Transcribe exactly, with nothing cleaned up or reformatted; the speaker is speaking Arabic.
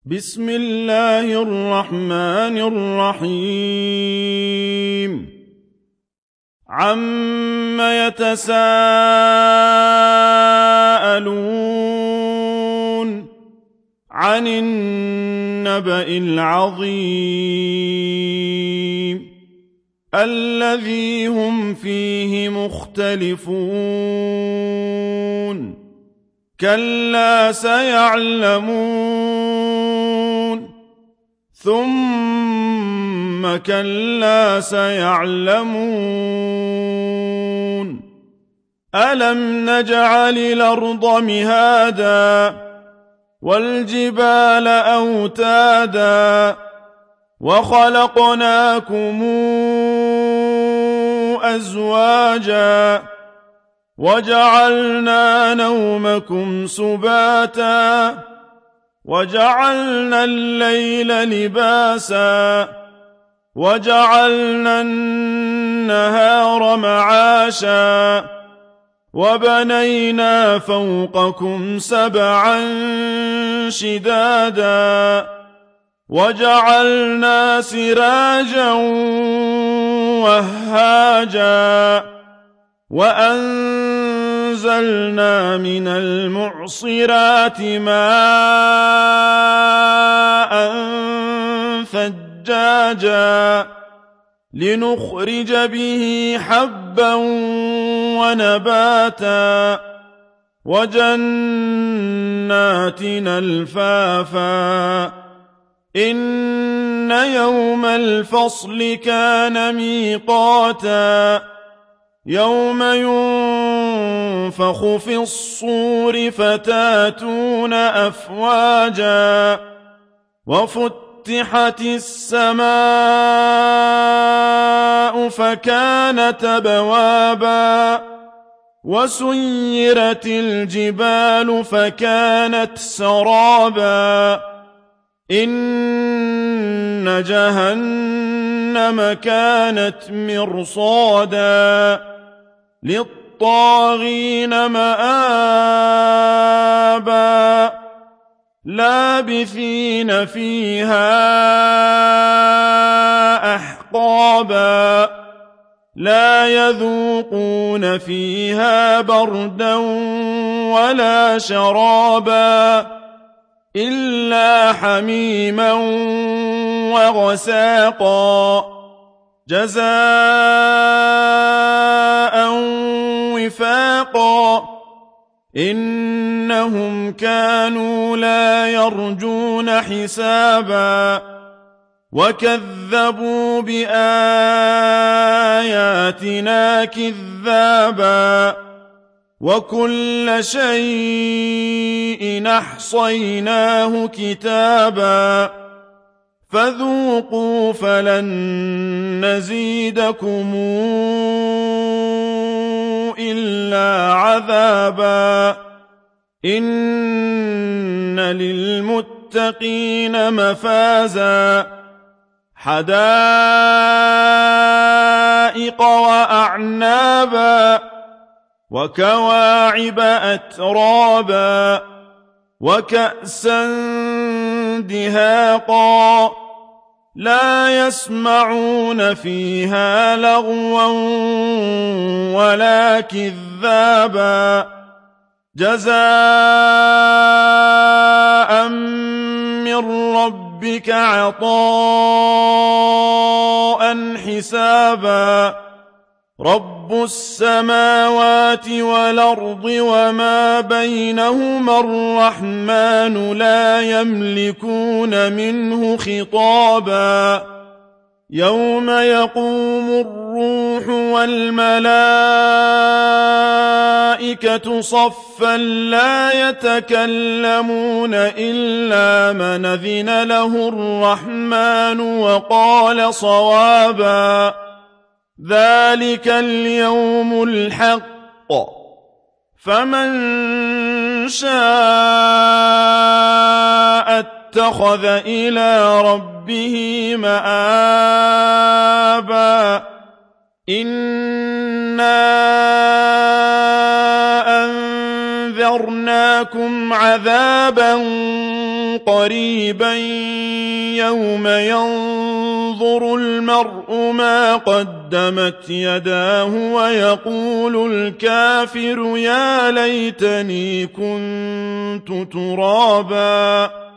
بسم الله الرحمن الرحيم عم يتساءلون عن النبأ العظيم الذي هم فيه مختلفون كلا سيعلمون ثم كلا سيعلمون ألم نجعل الأرض مهادا والجبال أوتادا وخلقناكم أزواجا وجعلنا نومكم سباتا وجعلنا الليل لباسا وجعلنا النهار معاشا وبنينا فوقكم سبعا شدادا وجعلنا سراجا وهاجا وأنزلنا من المعصرات ماء ثجاجا لنخرج به حبا ونباتا وجنات ألفافا إن يوم الفصل كان ميقاتا يوم ينفخ في الصور فتاتون أفواجا وفتحت السماء فكانت أبوابا وسيرت الجبال فكانت سرابا إن جهنم كانت مرصادا للطاغين مآبا لابثين فيها أحقابا لا يذوقون فيها بردا ولا شرابا إلا حميما وغساقا جزاء وفاقا إنهم كانوا لا يرجون حسابا وكذبوا بآياتنا كذابا وكل شيء أحصيناه كتابا فذوقوا فلن نزيدكم إلا عذابا إن للمتقين مفازا حدائق وأعنابا وكواعب أترابا وكأسا دهاقا لا يسمعون فيها لغوا ولا كذابا جزاء من ربك عطاء حسابا رب السماوات والأرض وما بينهما الرحمن لا يملكون منه خطابا يوم يقوم الروح والملائكة صفا لا يتكلمون إلا من أذن له الرحمن وقال صوابا ذلك اليوم الحق فمن شاء اتخذ إلى ربه مآبا إنا وأنذرناكم عذابا قريبا يوم ينظر المرء ما قدمت يداه ويقول الكافر يا ليتني كنت ترابا